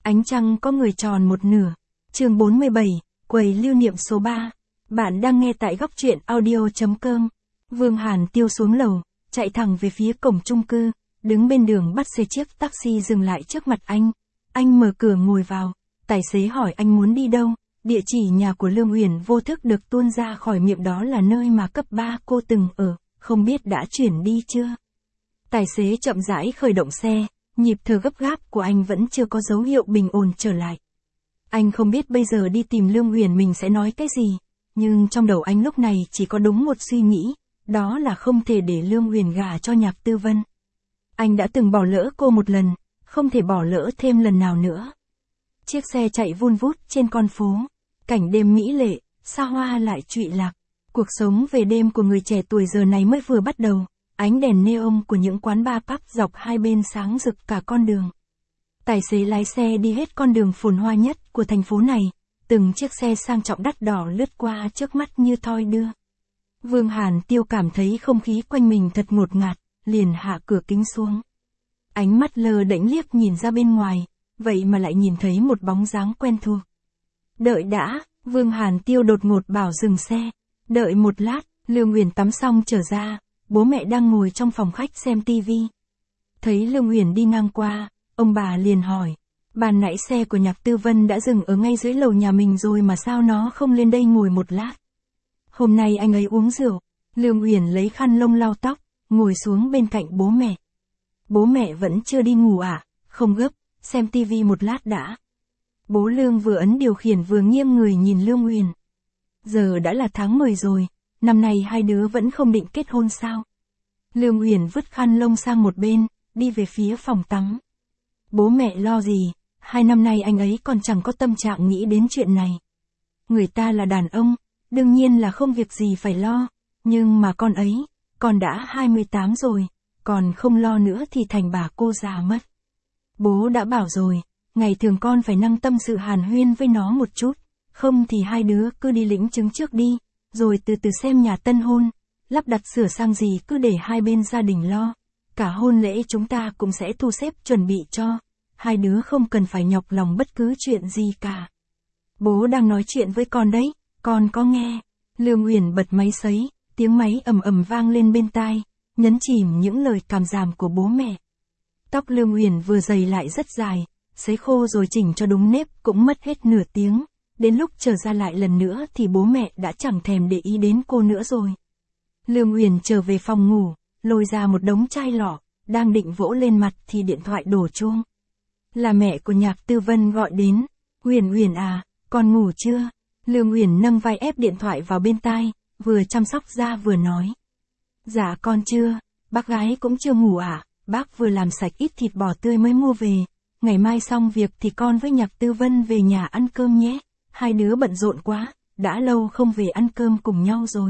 Ánh trăng có người tròn một nửa. Chương 47, quầy lưu niệm số 3. Bạn đang nghe tại góc truyện audio.com. Vương Hàn Tiêu xuống lầu, chạy thẳng về phía cổng chung cư, đứng bên đường bắt xe chiếc taxi dừng lại trước mặt anh. Anh mở cửa ngồi vào, tài xế hỏi anh muốn đi đâu, địa chỉ nhà của Lương Uyển vô thức được tuôn ra khỏi miệng, đó là nơi mà cấp 3 cô từng ở, không biết đã chuyển đi chưa. Tài xế chậm rãi khởi động xe, nhịp thở gấp gáp của anh vẫn chưa có dấu hiệu bình ổn trở lại. Anh không biết bây giờ đi tìm Lương Uyển mình sẽ nói cái gì, nhưng trong đầu anh lúc này chỉ có đúng một suy nghĩ, đó là không thể để Lương Uyển gả cho Nhạc Tư Vân. Anh đã từng bỏ lỡ cô một lần, không thể bỏ lỡ thêm lần nào nữa. Chiếc xe chạy vun vút trên con phố, cảnh đêm mỹ lệ, xa hoa lại trụy lạc. Cuộc sống về đêm của người trẻ tuổi giờ này mới vừa bắt đầu, ánh đèn neon của những quán bar pub dọc hai bên sáng rực cả con đường. Tài xế lái xe đi hết con đường phồn hoa nhất của thành phố này, từng chiếc xe sang trọng đắt đỏ lướt qua trước mắt như thoi đưa. Vương Hàn Tiêu cảm thấy không khí quanh mình thật ngột ngạt, liền hạ cửa kính xuống. Ánh mắt lờ đễnh liếc nhìn ra bên ngoài, vậy mà lại nhìn thấy một bóng dáng quen thuộc. Đợi đã, Vương Hàn Tiêu đột ngột bảo dừng xe. Đợi một lát, Lương Uyển tắm xong trở ra, bố mẹ đang ngồi trong phòng khách xem tivi. Thấy Lương Uyển đi ngang qua, ông bà liền hỏi, ban nãy xe của Nhạc Tư Vân đã dừng ở ngay dưới lầu nhà mình rồi mà sao nó không lên đây ngồi một lát. Hôm nay anh ấy uống rượu. Lương Uyển lấy khăn lông lau tóc, ngồi xuống bên cạnh bố mẹ. Bố mẹ vẫn chưa đi ngủ à? Không gấp, xem tivi một lát đã. Bố Lương vừa ấn điều khiển vừa nghiêng người nhìn Lương Uyển. Giờ đã là tháng 10 rồi, năm nay hai đứa vẫn không định kết hôn sao? Lương Uyển vứt khăn lông sang một bên, đi về phía phòng tắm. Bố mẹ lo gì, 2 năm nay anh ấy còn chẳng có tâm trạng nghĩ đến chuyện này. Người ta là đàn ông, đương nhiên là không việc gì phải lo, nhưng mà con đã 28 rồi, còn không lo nữa thì thành bà cô già mất. Bố đã bảo rồi, ngày thường con phải năng tâm sự hàn huyên với nó một chút, không thì hai đứa cứ đi lĩnh chứng trước đi, rồi từ từ xem nhà tân hôn, lắp đặt sửa sang gì cứ để hai bên gia đình lo, cả hôn lễ chúng ta cũng sẽ thu xếp chuẩn bị cho, hai đứa không cần phải nhọc lòng bất cứ chuyện gì cả. Bố đang nói chuyện với con đấy, con có nghe. Lương Uyển bật máy sấy, tiếng máy ầm ầm vang lên bên tai, nhấn chìm những lời cảm giảm của bố mẹ. Tóc Lương Uyển vừa dày lại rất dài, sấy khô rồi chỉnh cho đúng nếp cũng mất hết nửa tiếng, đến lúc trở ra lại lần nữa thì bố mẹ đã chẳng thèm để ý đến cô nữa rồi. Lương Uyển trở về phòng ngủ, lôi ra một đống chai lọ, đang định vỗ lên mặt thì điện thoại đổ chuông. Là mẹ của Nhạc Tư Vân gọi đến. Uyển Uyển à, con ngủ chưa? Lương Uyển nâng vai ép điện thoại vào bên tai, vừa chăm sóc da vừa nói. Dạ con chưa, bác gái cũng chưa ngủ à, bác vừa làm sạch ít thịt bò tươi mới mua về, ngày mai xong việc thì con với Nhạc Tư Vân về nhà ăn cơm nhé, hai đứa bận rộn quá, đã lâu không về ăn cơm cùng nhau rồi.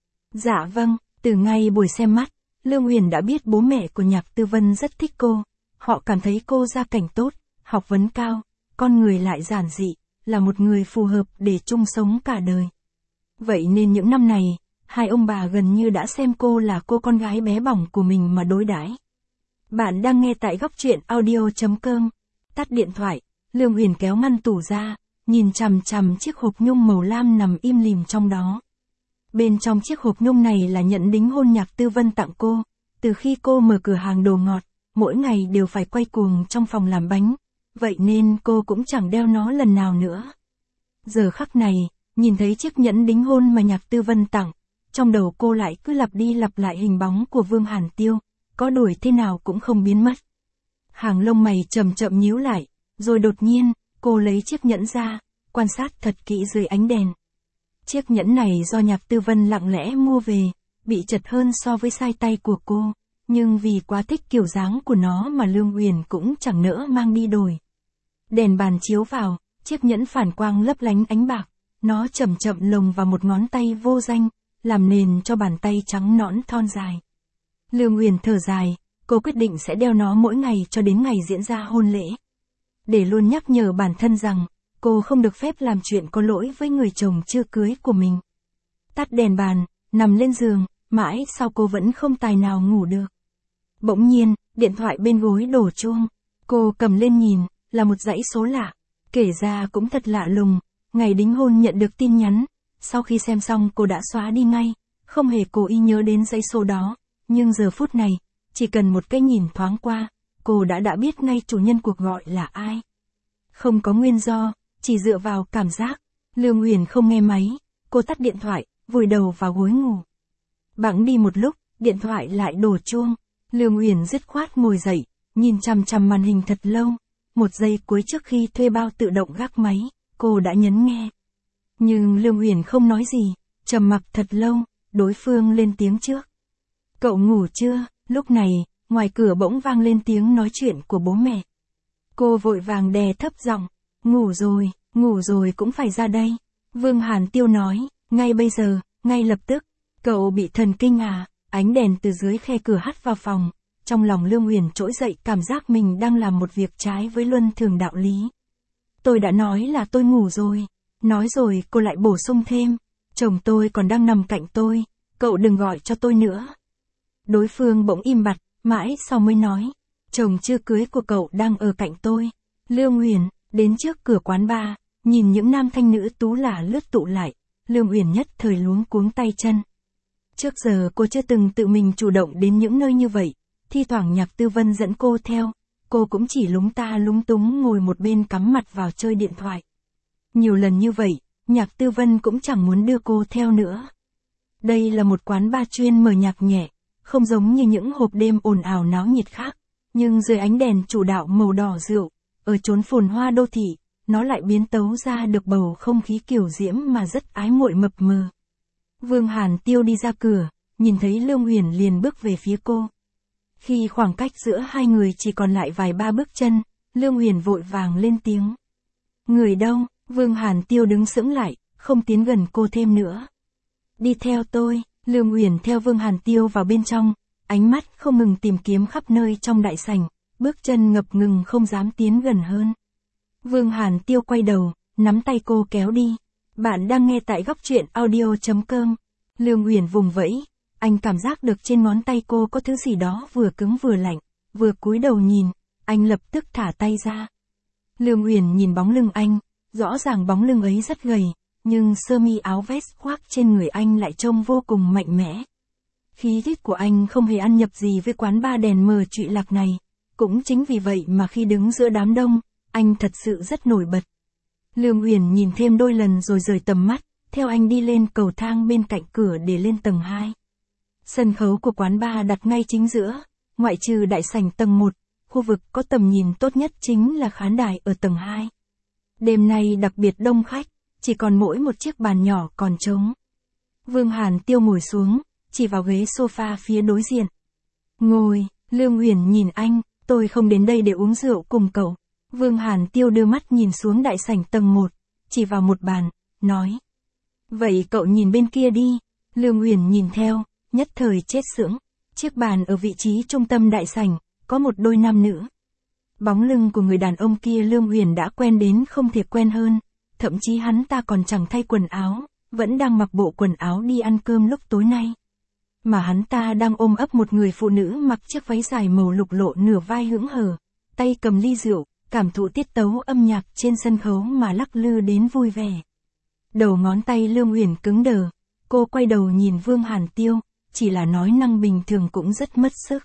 Dạ vâng, từ ngay buổi xem mắt, Lương Uyển đã biết bố mẹ của Nhạc Tư Vân rất thích cô, họ cảm thấy cô gia cảnh tốt, học vấn cao, con người lại giản dị, là một người phù hợp để chung sống cả đời. Vậy nên những năm này, hai ông bà gần như đã xem cô là cô con gái bé bỏng của mình mà đối đãi. Bạn đang nghe tại góc truyện audio.com. Tắt điện thoại, Lương Uyển kéo ngăn tủ ra, nhìn chằm chằm chiếc hộp nhung màu lam nằm im lìm trong đó. Bên trong chiếc hộp nhung này là nhẫn đính hôn Nhạc Tư Vân tặng cô, từ khi cô mở cửa hàng đồ ngọt, mỗi ngày đều phải quay cuồng trong phòng làm bánh, vậy nên cô cũng chẳng đeo nó lần nào nữa. Giờ khắc này, nhìn thấy chiếc nhẫn đính hôn mà Nhạc Tư Vân tặng, trong đầu cô lại cứ lặp đi lặp lại hình bóng của Vương Hàn Tiêu, có đuổi thế nào cũng không biến mất. Hàng lông mày chậm chậm nhíu lại, rồi đột nhiên, cô lấy chiếc nhẫn ra, quan sát thật kỹ dưới ánh đèn. Chiếc nhẫn này do Nhạc Tư Vân lặng lẽ mua về, bị chật hơn so với size tay của cô, nhưng vì quá thích kiểu dáng của nó mà Lương Uyển cũng chẳng nỡ mang đi đổi. Đèn bàn chiếu vào, chiếc nhẫn phản quang lấp lánh ánh bạc, nó chậm chậm lồng vào một ngón tay vô danh, làm nền cho bàn tay trắng nõn thon dài. Lương Uyển thở dài, cô quyết định sẽ đeo nó mỗi ngày cho đến ngày diễn ra hôn lễ. Để luôn nhắc nhở bản thân rằng, cô không được phép làm chuyện có lỗi với người chồng chưa cưới của mình. Tắt đèn bàn, nằm lên giường, mãi sau cô vẫn không tài nào ngủ được. Bỗng nhiên, điện thoại bên gối đổ chuông. Cô cầm lên nhìn, là một dãy số lạ. Kể ra cũng thật lạ lùng, ngày đính hôn nhận được tin nhắn, sau khi xem xong cô đã xóa đi ngay, không hề cố ý nhớ đến dãy số đó, nhưng giờ phút này, chỉ cần một cái nhìn thoáng qua, cô đã biết ngay chủ nhân cuộc gọi là ai. Không có nguyên do, chỉ dựa vào cảm giác, Lương Uyển không nghe máy, cô tắt điện thoại, vùi đầu vào gối ngủ. Bẵng đi một lúc, điện thoại lại đổ chuông, Lương Uyển dứt khoát ngồi dậy, nhìn chằm chằm màn hình thật lâu, một giây cuối trước khi thuê bao tự động gác máy, cô đã nhấn nghe. Nhưng Lương Uyển không nói gì, trầm mặc thật lâu, đối phương lên tiếng trước. Cậu ngủ chưa? Lúc này, ngoài cửa bỗng vang lên tiếng nói chuyện của bố mẹ. Cô vội vàng đè thấp giọng, ngủ rồi cũng phải ra đây. Vương Hàn Tiêu nói, ngay bây giờ, ngay lập tức. Cậu bị thần kinh à? Ánh đèn từ dưới khe cửa hắt vào phòng. Trong lòng Lương Uyển trỗi dậy cảm giác mình đang làm một việc trái với luân thường đạo lý. Tôi đã nói là tôi ngủ rồi. Nói rồi cô lại bổ sung thêm, chồng tôi còn đang nằm cạnh tôi, cậu đừng gọi cho tôi nữa. Đối phương bỗng im bặt, mãi sau mới nói, chồng chưa cưới của cậu đang ở cạnh tôi. Lương Uyển đến trước cửa quán bar, nhìn những nam thanh nữ tú lả lướt tụ lại, Lương Uyển nhất thời luống cuống tay chân. Trước giờ cô chưa từng tự mình chủ động đến những nơi như vậy, thi thoảng Nhạc Tư Vân dẫn cô theo, cô cũng chỉ lúng ta lúng túng ngồi một bên cắm mặt vào chơi điện thoại. Nhiều lần như vậy, Nhạc Tư Vân cũng chẳng muốn đưa cô theo nữa. Đây là một quán bar chuyên mở nhạc nhẹ, không giống như những hộp đêm ồn ào náo nhiệt khác, nhưng dưới ánh đèn chủ đạo màu đỏ rượu, ở chốn phồn hoa đô thị, nó lại biến tấu ra được bầu không khí kiều diễm mà rất ái muội mập mờ. Vương Hàn Tiêu đi ra cửa, nhìn thấy Lương Uyển liền bước về phía cô. Khi khoảng cách giữa hai người chỉ còn lại vài ba bước chân, Lương Uyển vội vàng lên tiếng. Người đâu? Vương Hàn Tiêu đứng sững lại, không tiến gần cô thêm nữa. Đi theo tôi. Lương Uyển theo Vương Hàn Tiêu vào bên trong, ánh mắt không ngừng tìm kiếm khắp nơi trong đại sảnh, bước chân ngập ngừng không dám tiến gần hơn. Vương Hàn Tiêu quay đầu, nắm tay cô kéo đi. Bạn đang nghe tại góc truyện audio.com. Lương Uyển vùng vẫy, anh cảm giác được trên ngón tay cô có thứ gì đó vừa cứng vừa lạnh, vừa cúi đầu nhìn, anh lập tức thả tay ra. Lương Uyển nhìn bóng lưng anh, rõ ràng bóng lưng ấy rất gầy, nhưng sơ mi áo vest khoác trên người anh lại trông vô cùng mạnh mẽ. Khí chất của anh không hề ăn nhập gì với quán bar đèn mờ trụy lạc này, cũng chính vì vậy mà khi đứng giữa đám đông, anh thật sự rất nổi bật. Lương Uyển nhìn thêm đôi lần rồi rời tầm mắt, theo anh đi lên cầu thang bên cạnh cửa để lên tầng 2. Sân khấu của quán bar đặt ngay chính giữa, ngoại trừ đại sảnh tầng 1, khu vực có tầm nhìn tốt nhất chính là khán đài ở tầng 2. Đêm nay đặc biệt đông khách, chỉ còn mỗi một chiếc bàn nhỏ còn trống. Vương Hàn Tiêu ngồi xuống, chỉ vào ghế sofa phía đối diện. Ngồi, Lương Uyển nhìn anh, tôi không đến đây để uống rượu cùng cậu. Vương Hàn Tiêu đưa mắt nhìn xuống đại sảnh tầng 1, chỉ vào một bàn, nói. Vậy cậu nhìn bên kia đi. Lương Uyển nhìn theo, nhất thời chết sững. Chiếc bàn ở vị trí trung tâm đại sảnh, có một đôi nam nữ. Bóng lưng của người đàn ông kia Lương Uyển đã quen đến không thể quen hơn, thậm chí hắn ta còn chẳng thay quần áo, vẫn đang mặc bộ quần áo đi ăn cơm lúc tối nay. Mà hắn ta đang ôm ấp một người phụ nữ mặc chiếc váy dài màu lục lộ nửa vai hững hờ, tay cầm ly rượu, cảm thụ tiết tấu âm nhạc trên sân khấu mà lắc lư đến vui vẻ. Đầu ngón tay Lương Uyển cứng đờ, cô quay đầu nhìn Vương Hàn Tiêu, chỉ là nói năng bình thường cũng rất mất sức.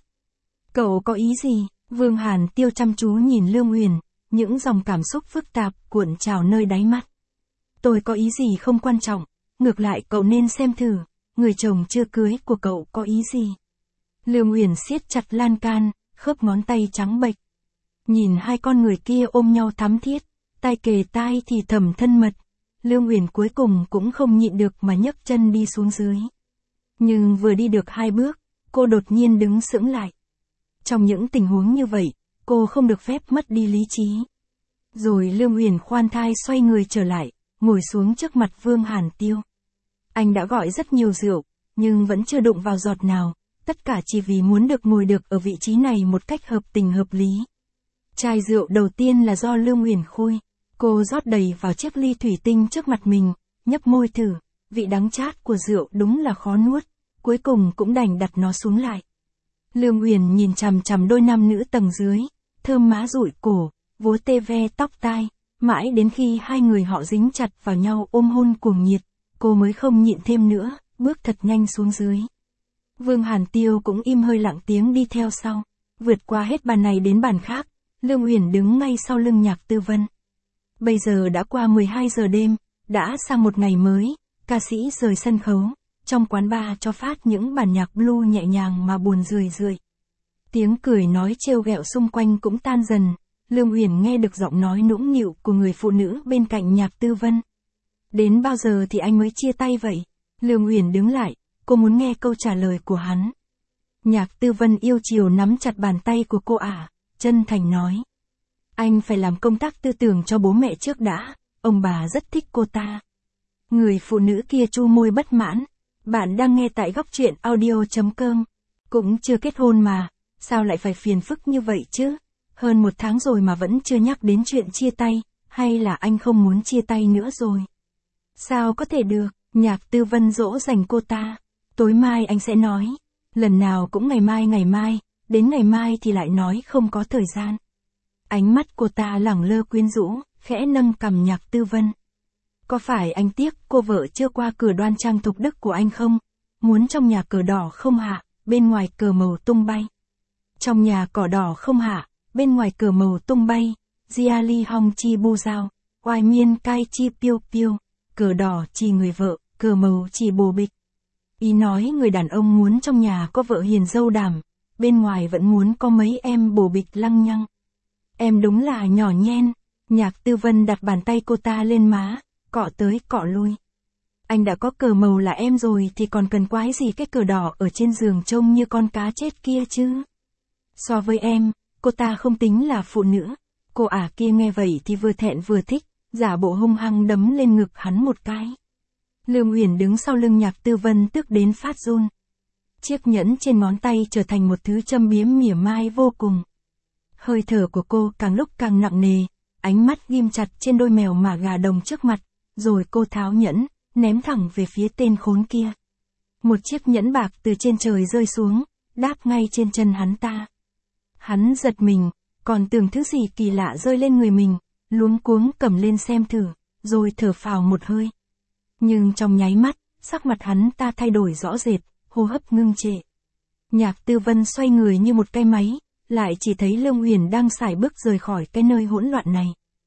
Cậu có ý gì? Vương Hàn Tiêu chăm chú nhìn Lương Uyển, những dòng cảm xúc phức tạp cuộn trào nơi đáy mắt. Tôi có ý gì không quan trọng, ngược lại cậu nên xem thử, người chồng chưa cưới của cậu có ý gì. Lương Uyển siết chặt lan can, khớp ngón tay trắng bệch. Nhìn hai con người kia ôm nhau thắm thiết, tai kề tai thì thầm thân mật. Lương Uyển cuối cùng cũng không nhịn được mà nhấc chân đi xuống dưới. Nhưng vừa đi được 2 bước, cô đột nhiên đứng sững lại. Trong những tình huống như vậy, cô không được phép mất đi lý trí. Rồi Lương Uyển khoan thai xoay người trở lại, ngồi xuống trước mặt Vương Hàn Tiêu. Anh đã gọi rất nhiều rượu, nhưng vẫn chưa đụng vào giọt nào, tất cả chỉ vì muốn được ngồi được ở vị trí này một cách hợp tình hợp lý. Chai rượu đầu tiên là do Lương Uyển khui, cô rót đầy vào chiếc ly thủy tinh trước mặt mình, nhấp môi thử, vị đắng chát của rượu đúng là khó nuốt, cuối cùng cũng đành đặt nó xuống lại. Lương Uyển nhìn chằm chằm đôi nam nữ tầng dưới, thơm má dụi cổ, vuốt tê ve tóc tai, mãi đến khi hai người họ dính chặt vào nhau ôm hôn cuồng nhiệt, cô mới không nhịn thêm nữa, bước thật nhanh xuống dưới. Vương Hàn Tiêu cũng im hơi lặng tiếng đi theo sau, vượt qua hết bàn này đến bàn khác, Lương Uyển đứng ngay sau lưng Nhạc Tư Vân. Bây giờ đã qua 12 giờ đêm, đã sang một ngày mới, ca sĩ rời sân khấu, trong quán bar cho phát những bản nhạc blue nhẹ nhàng mà buồn rười rượi. Tiếng cười nói trêu ghẹo xung quanh cũng tan dần, Lương Uyển nghe được giọng nói nũng nịu của người phụ nữ bên cạnh Nhạc Tư Vân. Đến bao giờ thì anh mới chia tay vậy? Lương Uyển đứng lại, cô muốn nghe câu trả lời của hắn. Nhạc Tư Vân yêu chiều nắm chặt bàn tay của cô chân thành nói. Anh phải làm công tác tư tưởng cho bố mẹ trước đã, ông bà rất thích cô ta. Người phụ nữ kia chu môi bất mãn. Bạn đang nghe tại góc truyện audio.com. Cũng chưa kết hôn mà, sao lại phải phiền phức như vậy chứ? Hơn 1 tháng rồi mà vẫn chưa nhắc đến chuyện chia tay, hay là anh không muốn chia tay nữa rồi? Sao có thể được, Nhạc Tư Vân dỗ dành cô ta. Tối mai anh sẽ nói. Lần nào cũng ngày mai, đến ngày mai thì lại nói không có thời gian. Ánh mắt cô ta lẳng lơ quyến rũ, khẽ nâng cằm Nhạc Tư Vân. Có phải anh tiếc cô vợ chưa qua cửa đoan trang thục đức của anh không? Muốn trong nhà cờ đỏ không hạ, bên ngoài cờ màu tung bay. Trong nhà cỏ đỏ không hạ, bên ngoài cờ màu tung bay. Gia ly hong chi bu giao, oai miên cai chi piêu piêu. Cờ đỏ chỉ người vợ, cờ màu chỉ bồ bịch. Ý nói người đàn ông muốn trong nhà có vợ hiền dâu đảm, bên ngoài vẫn muốn có mấy em bồ bịch lăng nhăng. Em đúng là nhỏ nhen. Nhạc Tư Vân đặt bàn tay cô ta lên má, cọ tới cọ lui. Anh đã có cờ màu là em rồi thì còn cần quái gì cái cờ đỏ ở trên giường trông như con cá chết kia chứ? So với em, cô ta không tính là phụ nữ. Cô kia nghe vậy thì vừa thẹn vừa thích, giả bộ hung hăng đấm lên ngực hắn một cái. Lương Uyển đứng sau lưng Nhạc Tư Vân tức đến phát run. Chiếc nhẫn trên ngón tay trở thành một thứ châm biếm mỉa mai vô cùng. Hơi thở của cô càng lúc càng nặng nề, ánh mắt ghim chặt trên đôi mèo mả gà đồng trước mặt, rồi cô tháo nhẫn, ném thẳng về phía tên khốn kia. Một chiếc nhẫn bạc từ trên trời rơi xuống, đáp ngay trên chân hắn ta. Hắn giật mình, còn tưởng thứ gì kỳ lạ rơi lên người mình, luống cuống cầm lên xem thử, rồi thở phào một hơi. Nhưng trong nháy mắt, sắc mặt hắn ta thay đổi rõ rệt, hô hấp ngưng trệ. Nhạc Tư Vân xoay người như một cái máy, lại chỉ thấy Lương Uyển đang sải bước rời khỏi cái nơi hỗn loạn này.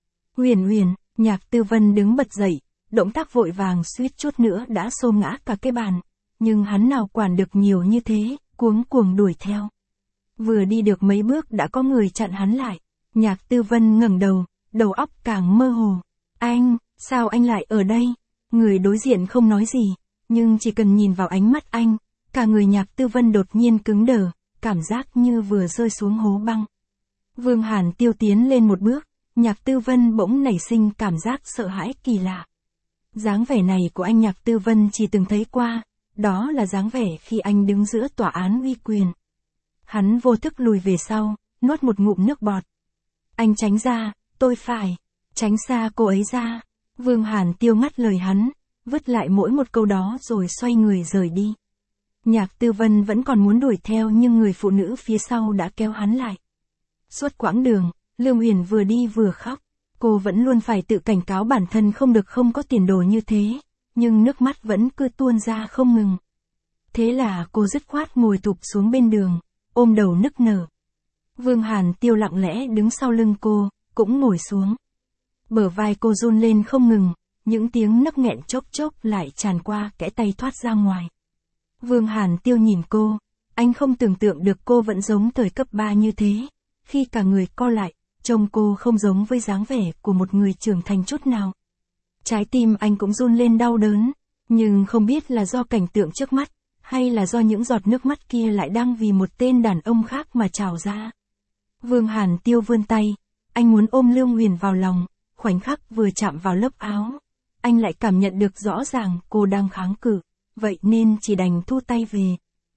Uyển, Nhạc Tư Vân đứng bật dậy, động tác vội vàng suýt chút nữa đã xô ngã cả cái bàn, nhưng hắn nào quản được nhiều như thế, cuống cuồng đuổi theo. Vừa đi được mấy bước đã có người chặn hắn lại. Nhạc Tư Vân ngẩng đầu óc càng mơ hồ. Anh, sao anh lại ở đây? Người đối diện không nói gì, nhưng chỉ cần nhìn vào ánh mắt anh, cả người Nhạc Tư Vân đột nhiên cứng đờ, cảm giác như vừa rơi xuống hố băng. Vương Hàn Tiêu tiến lên một bước, Nhạc Tư Vân bỗng nảy sinh cảm giác sợ hãi kỳ lạ. Dáng vẻ này của anh Nhạc Tư Vân chỉ từng thấy qua, đó là dáng vẻ khi anh đứng giữa tòa án uy quyền. Hắn vô thức lùi về sau, nuốt một ngụm nước bọt. Anh tránh ra, tôi phải, tránh xa cô ấy ra. Vương Hàn Tiêu ngắt lời hắn, vứt lại mỗi một câu đó rồi xoay người rời đi. Nhạc Tư Vân vẫn còn muốn đuổi theo nhưng người phụ nữ phía sau đã kéo hắn lại. Suốt quãng đường, Lương Uyển vừa đi vừa khóc. Cô vẫn luôn phải tự cảnh cáo bản thân không được không có tiền đồ như thế, nhưng nước mắt vẫn cứ tuôn ra không ngừng. Thế là cô dứt khoát ngồi thụp xuống bên đường, ôm đầu nức nở. Vương Hàn Tiêu lặng lẽ đứng sau lưng cô, cũng ngồi xuống. Bờ vai cô run lên không ngừng, những tiếng nấc nghẹn chốc chốc lại tràn qua kẽ tay thoát ra ngoài. Vương Hàn Tiêu nhìn cô, anh không tưởng tượng được cô vẫn giống thời cấp 3 như thế, khi cả người co lại, trông cô không giống với dáng vẻ của một người trưởng thành chút nào. Trái tim anh cũng run lên đau đớn, nhưng không biết là do cảnh tượng trước mắt, hay là do những giọt nước mắt kia lại đang vì một tên đàn ông khác mà trào ra. Vương Hàn Tiêu vươn tay, anh muốn ôm Lương Uyển vào lòng, khoảnh khắc vừa chạm vào lớp áo, anh lại cảm nhận được rõ ràng cô đang kháng cự, vậy nên chỉ đành thu tay về.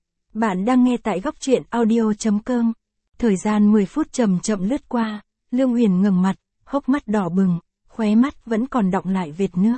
Bạn đang nghe tại góc truyện audio.com. Thời gian 10 phút chậm chậm lướt qua, Lương Uyển ngẩng mặt, hốc mắt đỏ bừng, khóe mắt vẫn còn đọng lại vệt nước.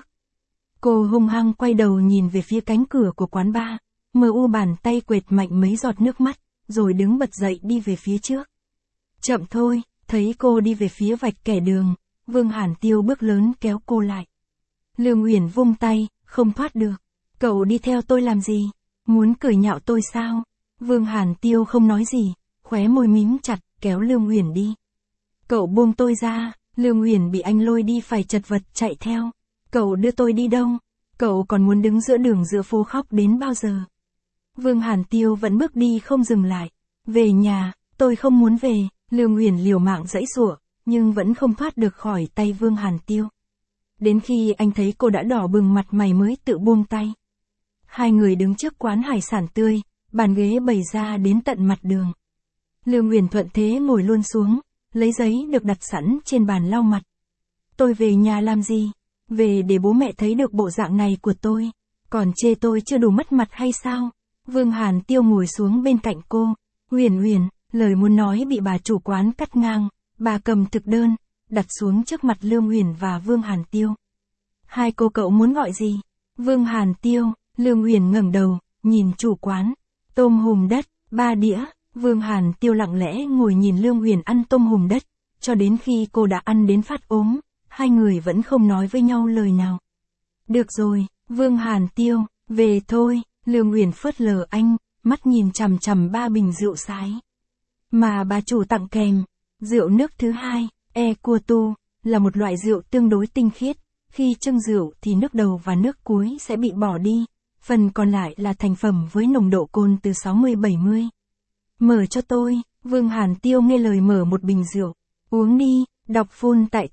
Cô hung hăng quay đầu nhìn về phía cánh cửa của quán bar, mờ u bàn tay quệt mạnh mấy giọt nước mắt, rồi đứng bật dậy đi về phía trước. Chậm thôi, Thấy cô đi về phía vạch kẻ đường, Vương Hàn Tiêu bước lớn kéo cô lại. Lương Uyển vung tay, không thoát được. Cậu đi theo tôi làm gì? Muốn cười nhạo tôi sao? Vương Hàn Tiêu không nói gì, khóe môi mím chặt, kéo Lương Uyển đi. Cậu buông tôi ra, Lương Uyển bị anh lôi đi phải chật vật chạy theo. Cậu đưa tôi đi đâu? Cậu còn muốn đứng giữa đường giữa phố khóc đến bao giờ? Vương Hàn Tiêu vẫn bước đi không dừng lại. Về nhà, tôi không muốn về. Lương Uyển liều mạng giãy giụa, nhưng vẫn không thoát được khỏi tay Vương Hàn Tiêu. Đến khi anh thấy cô đã đỏ bừng mặt mày mới tự buông tay. Hai người đứng trước quán hải sản tươi, bàn ghế bày ra đến tận mặt đường. Lương Uyển thuận thế ngồi luôn xuống, lấy giấy được đặt sẵn trên bàn lau mặt. Tôi về nhà làm gì? Về để bố mẹ thấy được bộ dạng này của tôi. Còn chê tôi chưa đủ mất mặt hay sao? Vương Hàn Tiêu ngồi xuống bên cạnh cô. Uyển Uyển, lời muốn nói bị bà chủ quán cắt ngang. Bà cầm thực đơn, đặt xuống trước mặt Lương Uyển và Vương Hàn Tiêu. Hai cô cậu muốn gọi gì? Vương Hàn Tiêu. Lương Uyển ngẩng đầu, nhìn chủ quán. Tôm hùm đất, 3 đĩa. Vương Hàn Tiêu lặng lẽ ngồi nhìn Lương Uyển ăn tôm hùm đất, cho đến khi cô đã ăn đến phát ốm, hai người vẫn không nói với nhau lời nào. Được rồi, Vương Hàn Tiêu, về thôi. Lương Uyển phớt lờ anh, mắt nhìn chằm chằm 3 bình rượu sái mà bà chủ tặng kèm. Rượu nước thứ hai, Cua Tu, là một loại rượu tương đối tinh khiết. Khi chưng rượu thì nước đầu và nước cuối sẽ bị bỏ đi, phần còn lại là thành phẩm với nồng độ cồn từ 60-70. Mở cho tôi. Vương Hàn Tiêu nghe lời mở một bình rượu. Uống đi, đọc full tại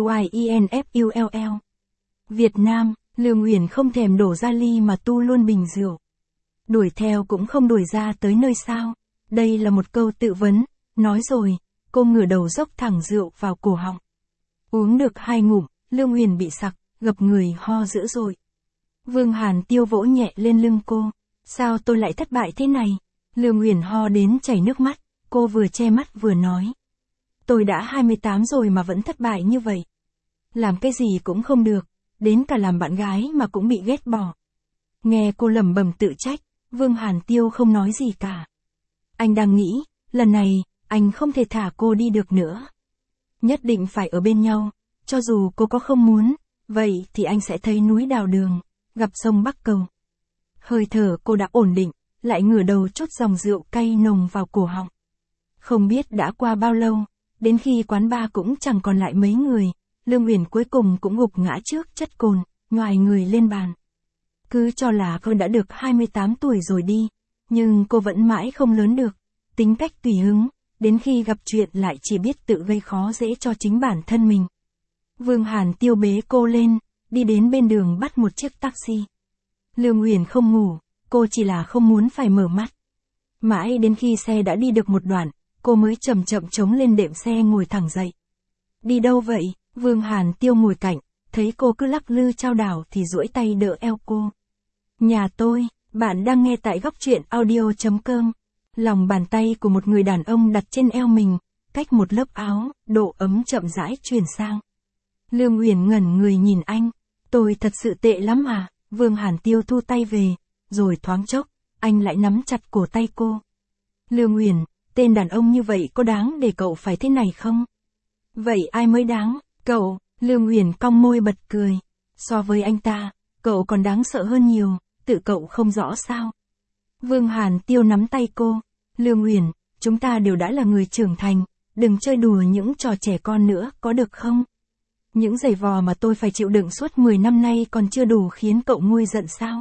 TIUIENFULL. Việt Nam, Lương Uyển không thèm đổ ra ly mà tu luôn bình rượu. Đuổi theo cũng không đuổi ra tới nơi sao? Đây là một câu tự vấn. Nói rồi, cô ngửa đầu dốc thẳng rượu vào cổ họng. Uống được 2 ngụm, Lương Uyển bị sặc, gập người ho dữ dội. Vương Hàn Tiêu vỗ nhẹ lên lưng cô. Sao tôi lại thất bại thế này? Lương Uyển ho đến chảy nước mắt, cô vừa che mắt vừa nói. Tôi đã 28 rồi mà vẫn thất bại như vậy. Làm cái gì cũng không được, đến cả làm bạn gái mà cũng bị ghét bỏ. Nghe cô lẩm bẩm tự trách, Vương Hàn Tiêu không nói gì cả. Anh đang nghĩ, lần này, anh không thể thả cô đi được nữa. Nhất định phải ở bên nhau, cho dù cô có không muốn, vậy thì anh sẽ thấy núi Đào Đường, gặp sông Bắc Cầu. Hơi thở cô đã ổn định, lại ngửa đầu chốt dòng rượu cay nồng vào cổ họng. Không biết đã qua bao lâu, đến khi quán bar cũng chẳng còn lại mấy người, Lương Uyển cuối cùng cũng gục ngã trước chất cồn, nhoài người lên bàn. Cứ cho là cô đã được 28 tuổi rồi đi, nhưng cô vẫn mãi không lớn được, tính cách tùy hứng, đến khi gặp chuyện lại chỉ biết tự gây khó dễ cho chính bản thân mình. Vương Hàn Tiêu bế cô lên, đi đến bên đường bắt một chiếc taxi. Lương Uyển không ngủ, cô chỉ là không muốn phải mở mắt. Mãi đến khi xe đã đi được một đoạn, cô mới chậm chậm chống lên đệm xe ngồi thẳng dậy. Đi đâu vậy? Vương Hàn Tiêu ngồi cạnh, thấy cô cứ lắc lư chao đảo thì duỗi tay đỡ eo cô. Nhà tôi, bạn đang nghe tại góc truyện audio.com. Lòng bàn tay của một người đàn ông đặt trên eo mình, cách một lớp áo, độ ấm chậm rãi truyền sang. Lương Uyển ngẩn người nhìn anh. Tôi thật sự tệ lắm à? Vương Hàn Tiêu thu tay về, rồi thoáng chốc, anh lại nắm chặt cổ tay cô. Lương Uyển, tên đàn ông như vậy có đáng để cậu phải thế này không? Vậy ai mới đáng? Cậu. Lương Uyển cong môi bật cười. So với anh ta, cậu còn đáng sợ hơn nhiều, tự cậu không rõ sao? Vương Hàn Tiêu nắm tay cô. Lương Uyển, chúng ta đều đã là người trưởng thành, đừng chơi đùa những trò trẻ con nữa, có được không? Những giày vò mà tôi phải chịu đựng suốt 10 năm nay còn chưa đủ khiến cậu nguôi giận sao?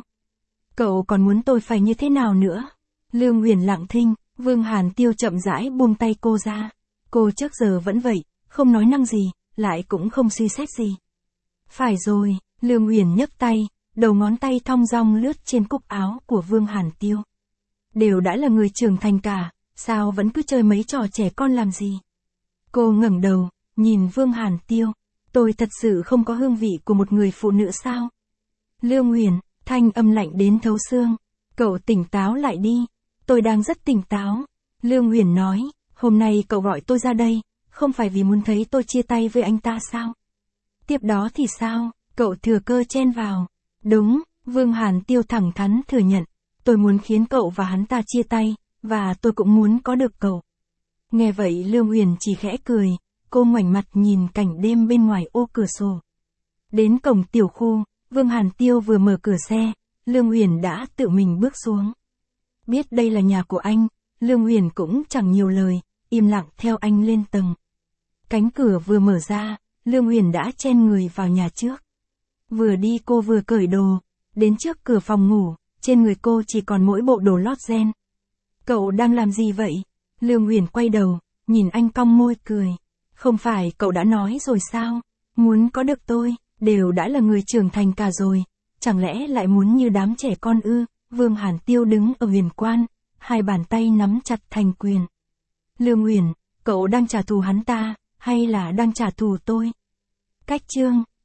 Cậu còn muốn tôi phải như thế nào nữa? Lương Uyển lặng thinh, Vương Hàn Tiêu chậm rãi buông tay cô ra. Cô trước giờ vẫn vậy, không nói năng gì, lại cũng không suy xét gì. Phải rồi, Lương Uyển nhấc tay, đầu ngón tay thong dong lướt trên cúc áo của Vương Hàn Tiêu. Đều đã là người trưởng thành cả, sao vẫn cứ chơi mấy trò trẻ con làm gì? Cô ngẩng đầu, nhìn Vương Hàn Tiêu. Tôi thật sự không có hương vị của một người phụ nữ sao? Lương Uyển, thanh âm lạnh đến thấu xương. Cậu tỉnh táo lại đi. Tôi đang rất tỉnh táo. Lương Uyển nói, hôm nay cậu gọi tôi ra đây, không phải vì muốn thấy tôi chia tay với anh ta sao? Tiếp đó thì sao? Cậu thừa cơ chen vào. Đúng, Vương Hàn Tiêu thẳng thắn thừa nhận. Tôi muốn khiến cậu và hắn ta chia tay, và tôi cũng muốn có được cậu. Nghe vậy Lương Uyển chỉ khẽ cười, cô ngoảnh mặt nhìn cảnh đêm bên ngoài ô cửa sổ. Đến cổng tiểu khu, Vương Hàn Tiêu vừa mở cửa xe, Lương Uyển đã tự mình bước xuống. Biết đây là nhà của anh, Lương Uyển cũng chẳng nhiều lời, im lặng theo anh lên tầng. Cánh cửa vừa mở ra, Lương Uyển đã chen người vào nhà trước. Vừa đi cô vừa cởi đồ, đến trước cửa phòng ngủ, trên người cô chỉ còn mỗi bộ đồ lót ren. Cậu đang làm gì vậy? Lương Uyển quay đầu, nhìn anh cong môi cười. Không phải cậu đã nói rồi sao? Muốn có được tôi, đều đã là người trưởng thành cả rồi. Chẳng lẽ lại muốn như đám trẻ con ư? Vương Hàn Tiêu đứng ở huyền quan, hai bàn tay nắm chặt thành quyền. Lương Uyển, cậu đang trả thù hắn ta, hay là đang trả thù tôi? Cách chương